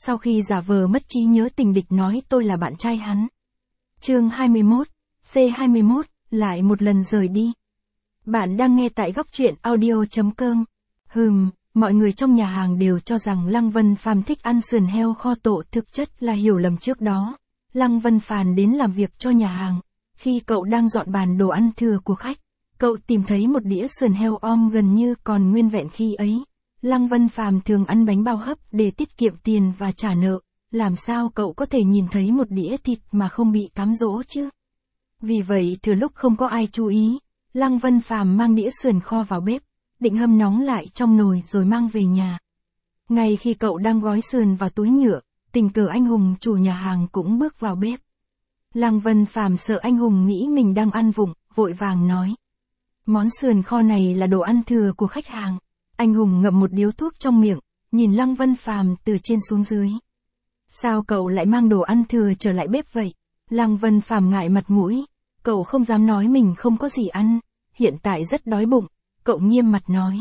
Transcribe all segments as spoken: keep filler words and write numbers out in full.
sau khi giả vờ mất trí nhớ tình địch nói tôi là bạn trai hắn. Chương hai mươi mốt, C hai mươi mốt, lại một lần rời đi. Bạn đang nghe tại góc truyện audio chấm com. Hừm, mọi người trong nhà hàng đều cho rằng Lăng Vân Phàm thích ăn sườn heo kho tộ, thực chất là hiểu lầm trước đó. Lăng Vân Phàm đến làm việc cho nhà hàng. Khi cậu đang dọn bàn đồ ăn thừa của khách, cậu tìm thấy một đĩa sườn heo om gần như còn nguyên vẹn khi ấy. Lăng Vân Phàm thường ăn bánh bao hấp để tiết kiệm tiền và trả nợ, làm sao cậu có thể nhìn thấy một đĩa thịt mà không bị cám dỗ chứ? Vì vậy thừa lúc không có ai chú ý, Lăng Vân Phàm mang đĩa sườn kho vào bếp, định hâm nóng lại trong nồi rồi mang về nhà. Ngay khi cậu đang gói sườn vào túi nhựa, tình cờ anh Hùng chủ nhà hàng cũng bước vào bếp. Lăng Vân Phàm sợ anh Hùng nghĩ mình đang ăn vụng, vội vàng nói: "Món sườn kho này là đồ ăn thừa của khách hàng." Anh Hùng ngậm một điếu thuốc trong miệng, nhìn Lăng Vân Phàm từ trên xuống dưới. "Sao cậu lại mang đồ ăn thừa trở lại bếp vậy?" Lăng Vân Phàm ngại mặt mũi, cậu không dám nói mình không có gì ăn, hiện tại rất đói bụng, cậu nghiêm mặt nói: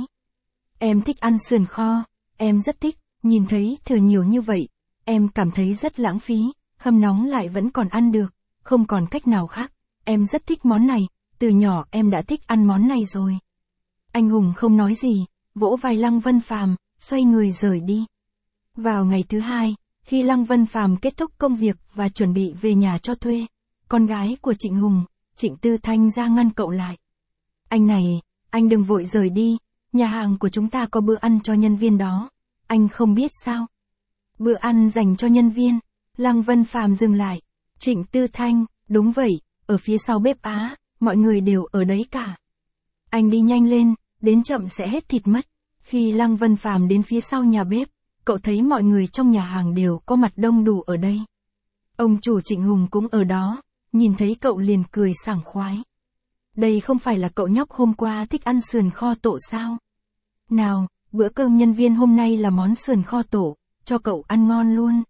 "Em thích ăn sườn kho, em rất thích, nhìn thấy thừa nhiều như vậy, em cảm thấy rất lãng phí, hâm nóng lại vẫn còn ăn được, không còn cách nào khác, em rất thích món này, từ nhỏ em đã thích ăn món này rồi." Anh Hùng không nói gì, vỗ vai Lăng Vân Phàm, xoay người rời đi. Vào ngày thứ hai, khi Lăng Vân Phàm kết thúc công việc và chuẩn bị về nhà cho thuê, con gái của Trịnh Hùng, Trịnh Tư Thanh ra ngăn cậu lại. "Anh này, anh đừng vội rời đi, nhà hàng của chúng ta có bữa ăn cho nhân viên đó, anh không biết sao?" "Bữa ăn dành cho nhân viên?" Lăng Vân Phàm dừng lại. "Trịnh Tư Thanh, đúng vậy, ở phía sau bếp Á, mọi người đều ở đấy cả. Anh đi nhanh lên, đến chậm sẽ hết thịt mất." Khi Lăng Vân Phàm đến phía sau nhà bếp, cậu thấy mọi người trong nhà hàng đều có mặt đông đủ ở đây. Ông chủ Trịnh Hùng cũng ở đó, nhìn thấy cậu liền cười sảng khoái. "Đây không phải là cậu nhóc hôm qua thích ăn sườn kho tộ sao? Nào, bữa cơm nhân viên hôm nay là món sườn kho tộ, cho cậu ăn ngon luôn."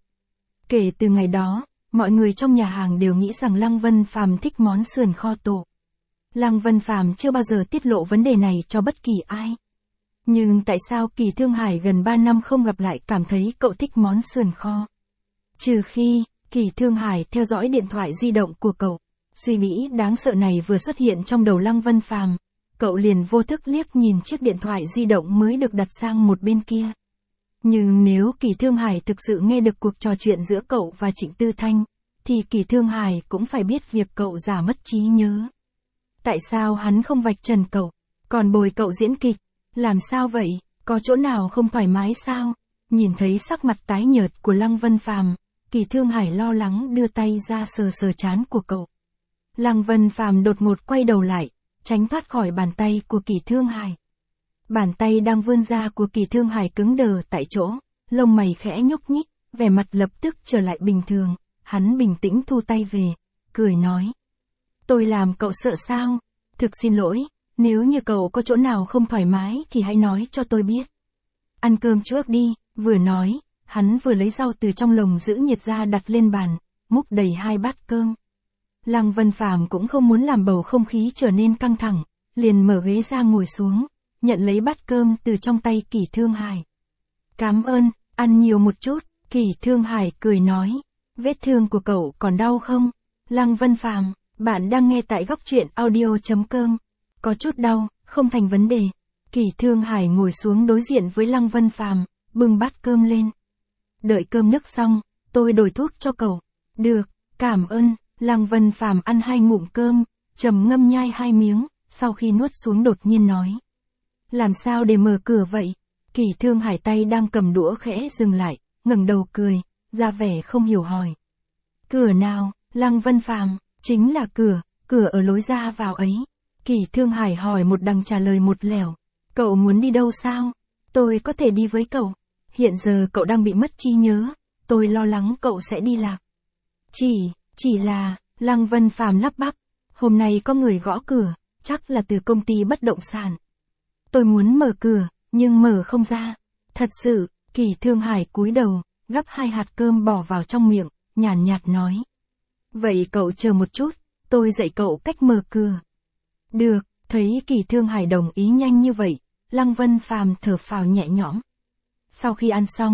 Kể từ ngày đó, mọi người trong nhà hàng đều nghĩ rằng Lăng Vân Phàm thích món sườn kho tộ. Lăng Vân Phàm chưa bao giờ tiết lộ vấn đề này cho bất kỳ ai. Nhưng tại sao Kỳ Thương Hải gần ba năm không gặp lại cảm thấy cậu thích món sườn kho? Trừ khi, Kỳ Thương Hải theo dõi điện thoại di động của cậu. Suy nghĩ đáng sợ này vừa xuất hiện trong đầu Lăng Vân Phàm, cậu liền vô thức liếc nhìn chiếc điện thoại di động mới được đặt sang một bên kia. Nhưng nếu Kỳ Thương Hải thực sự nghe được cuộc trò chuyện giữa cậu và Trịnh Tư Thanh, thì Kỳ Thương Hải cũng phải biết việc cậu giả mất trí nhớ. Tại sao hắn không vạch trần cậu, còn bồi cậu diễn kịch? Làm sao vậy, có chỗ nào không thoải mái sao? Nhìn thấy sắc mặt tái nhợt của Lăng Vân Phàm, Kỳ Thương Hải lo lắng đưa tay ra sờ sờ trán của cậu. Lăng Vân Phàm đột ngột quay đầu lại, tránh thoát khỏi bàn tay của Kỳ Thương Hải. Bàn tay đang vươn ra của Kỳ Thương Hải cứng đờ tại chỗ, lông mày khẽ nhúc nhích, vẻ mặt lập tức trở lại bình thường, hắn bình tĩnh thu tay về, cười nói: "Tôi làm cậu sợ sao? Thực xin lỗi, nếu như cậu có chỗ nào không thoải mái thì hãy nói cho tôi biết. Ăn cơm trước đi." Vừa nói, hắn vừa lấy rau từ trong lồng giữ nhiệt ra đặt lên bàn, múc đầy hai bát cơm. Lăng Vân Phàm cũng không muốn làm bầu không khí trở nên căng thẳng, liền mở ghế ra ngồi xuống, nhận lấy bát cơm từ trong tay Kỳ Thương Hải. "Cảm ơn, ăn nhiều một chút." Kỳ Thương Hải cười nói: "Vết thương của cậu còn đau không?" Lăng Vân Phàm, bạn đang nghe tại góc truyện audio chấm com. "Có chút đau, không thành vấn đề." Kỳ Thương Hải ngồi xuống đối diện với Lăng Vân Phàm, bưng bát cơm lên. "Đợi cơm nước xong, tôi đổi thuốc cho cậu." "Được, cảm ơn." Lăng Vân Phàm ăn hai ngụm cơm, trầm ngâm nhai hai miếng, sau khi nuốt xuống đột nhiên nói: "Làm sao để mở cửa vậy?" Kỳ Thương Hải tay đang cầm đũa khẽ dừng lại, ngẩng đầu cười, ra vẻ không hiểu hỏi: "Cửa nào?" Lăng Vân Phàm: "Chính là cửa, cửa ở lối ra vào ấy." Kỳ Thương Hải hỏi một đằng trả lời một lẻo: "Cậu muốn đi đâu sao? Tôi có thể đi với cậu. Hiện giờ cậu đang bị mất trí nhớ, tôi lo lắng cậu sẽ đi lạc." Chỉ, chỉ là, Lăng Vân Phàm lắp bắp: "Hôm nay có người gõ cửa, chắc là từ công ty bất động sản. Tôi muốn mở cửa, nhưng mở không ra." "Thật sự?" Kỳ Thương Hải cúi đầu, gắp hai hạt cơm bỏ vào trong miệng, nhàn nhạt nói: "Vậy cậu chờ một chút, tôi dạy cậu cách mở cửa." "Được." Thấy Kỳ Thương Hải đồng ý nhanh như vậy, Lăng Vân Phàm thở phào nhẹ nhõm. Sau khi ăn xong,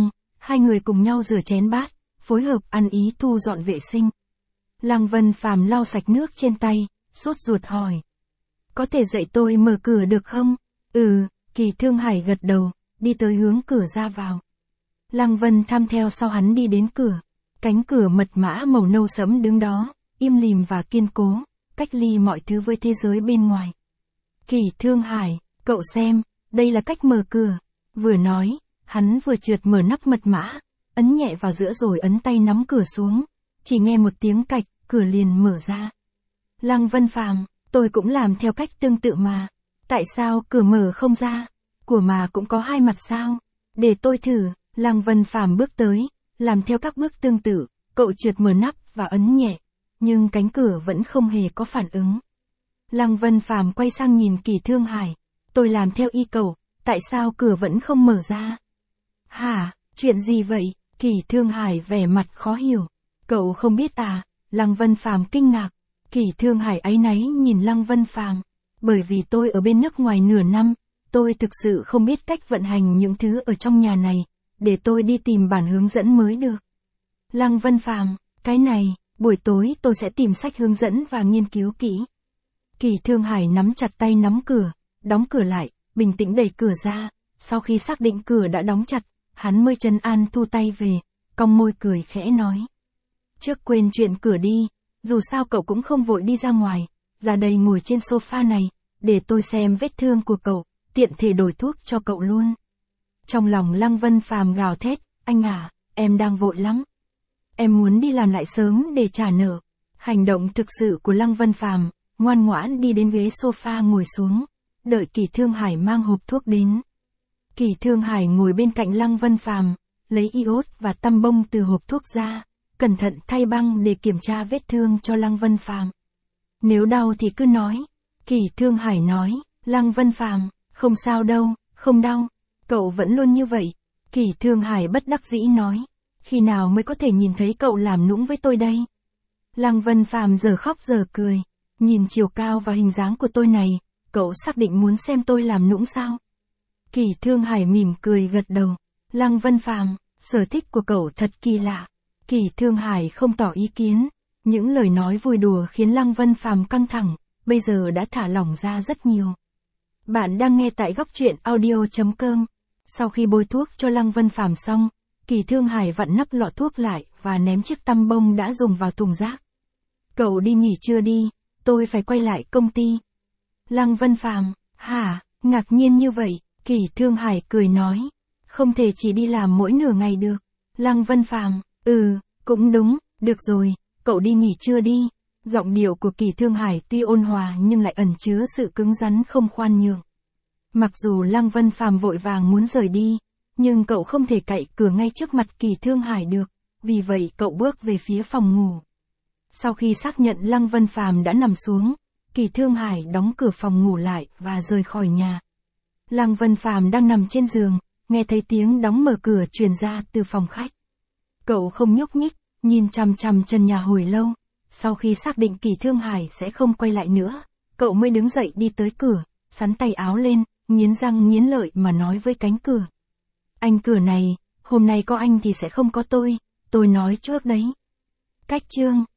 Hai người cùng nhau rửa chén bát, phối hợp ăn ý thu dọn vệ sinh. Lăng Vân Phàm lau sạch nước trên tay, sốt ruột hỏi. Có thể dạy tôi mở cửa được không? Ừ, Kỳ Thương Hải gật đầu, đi tới hướng cửa ra vào. Lăng Vân tham theo sau hắn đi đến cửa. Cánh cửa mật mã màu nâu sẫm đứng đó, im lìm và kiên cố, cách ly mọi thứ với thế giới bên ngoài. Kỳ Thương Hải, cậu xem, đây là cách mở cửa. Vừa nói, hắn vừa trượt mở nắp mật mã, ấn nhẹ vào giữa rồi ấn tay nắm cửa xuống. Chỉ nghe một tiếng cạch, cửa liền mở ra. Lăng Vân Phàm, tôi cũng làm theo cách tương tự mà. Tại sao cửa mở không ra? Của mà cũng có hai mặt sao? Để tôi thử. Lăng Vân Phàm bước tới, làm theo các bước tương tự, cậu trượt mở nắp và ấn nhẹ, nhưng cánh cửa vẫn không hề có phản ứng. Lăng Vân Phàm quay sang nhìn Kỳ Thương Hải, tôi làm theo y cậu, tại sao cửa vẫn không mở ra? Hả, chuyện gì vậy? Kỳ Thương Hải vẻ mặt khó hiểu. Cậu không biết à? Lăng Vân Phàm kinh ngạc. Kỳ Thương Hải áy náy nhìn Lăng Vân Phàm, bởi vì tôi ở bên nước ngoài nửa năm, tôi thực sự không biết cách vận hành những thứ ở trong nhà này, để tôi đi tìm bản hướng dẫn mới được. Lăng Vân Phàm, cái này, buổi tối tôi sẽ tìm sách hướng dẫn và nghiên cứu kỹ. Kỳ Thương Hải nắm chặt tay nắm cửa, đóng cửa lại, bình tĩnh đẩy cửa ra, sau khi xác định cửa đã đóng chặt, hắn mới trấn an thu tay về, cong môi cười khẽ nói. Trước quên chuyện cửa đi, dù sao cậu cũng không vội đi ra ngoài, ra đây ngồi trên sofa này, để tôi xem vết thương của cậu, tiện thể đổi thuốc cho cậu luôn. Trong lòng Lăng Vân Phàm gào thét, anh à, em đang vội lắm. Em muốn đi làm lại sớm để trả nợ. Hành động thực sự của Lăng Vân Phàm, ngoan ngoãn đi đến ghế sofa ngồi xuống, đợi Kỳ Thương Hải mang hộp thuốc đến. Kỳ Thương Hải ngồi bên cạnh Lăng Vân Phàm, lấy iốt và tăm bông từ hộp thuốc ra, cẩn thận thay băng để kiểm tra vết thương cho Lăng Vân Phàm. Nếu đau thì cứ nói. Kỳ Thương Hải nói, Lăng Vân Phàm, không sao đâu, không đau. Cậu vẫn luôn như vậy. Kỳ Thương Hải bất đắc dĩ nói, khi nào mới có thể nhìn thấy cậu làm nũng với tôi đây? Lăng Vân Phàm giờ khóc giờ cười, nhìn chiều cao và hình dáng của tôi này, cậu xác định muốn xem tôi làm nũng sao? Kỳ Thương Hải mỉm cười gật đầu. Lăng Vân Phàm, sở thích của cậu thật kỳ lạ. Kỳ Thương Hải không tỏ ý kiến, những lời nói vui đùa khiến Lăng Vân Phàm căng thẳng, bây giờ đã thả lỏng ra rất nhiều. Bạn đang nghe tại góc truyện audio chấm com. Sau khi bôi thuốc cho Lăng Vân Phàm xong, Kỳ Thương Hải vặn nắp lọ thuốc lại và ném chiếc tăm bông đã dùng vào thùng rác. Cậu đi nghỉ trưa đi, tôi phải quay lại công ty. Lăng Vân Phàm, hả, ngạc nhiên như vậy, Kỳ Thương Hải cười nói, không thể chỉ đi làm mỗi nửa ngày được. Lăng Vân Phàm, ừ, cũng đúng, được rồi, cậu đi nghỉ trưa đi. Giọng điệu của Kỳ Thương Hải tuy ôn hòa nhưng lại ẩn chứa sự cứng rắn không khoan nhượng. Mặc dù Lăng Vân Phàm vội vàng muốn rời đi, nhưng cậu không thể cậy cửa ngay trước mặt Kỳ Thương Hải được, vì vậy cậu bước về phía phòng ngủ. Sau khi xác nhận Lăng Vân Phàm đã nằm xuống, Kỳ Thương Hải đóng cửa phòng ngủ lại và rời khỏi nhà. Lăng Vân Phàm đang nằm trên giường, nghe thấy tiếng đóng mở cửa truyền ra từ phòng khách. Cậu không nhúc nhích, nhìn chằm chằm trần nhà hồi lâu. Sau khi xác định Kỳ Thương Hải sẽ không quay lại nữa, cậu mới đứng dậy đi tới cửa, xắn tay áo lên, nghiến răng nghiến lợi mà nói với cánh cửa. Anh cửa này, hôm nay có anh thì sẽ không có tôi, tôi nói trước đấy. Cách chương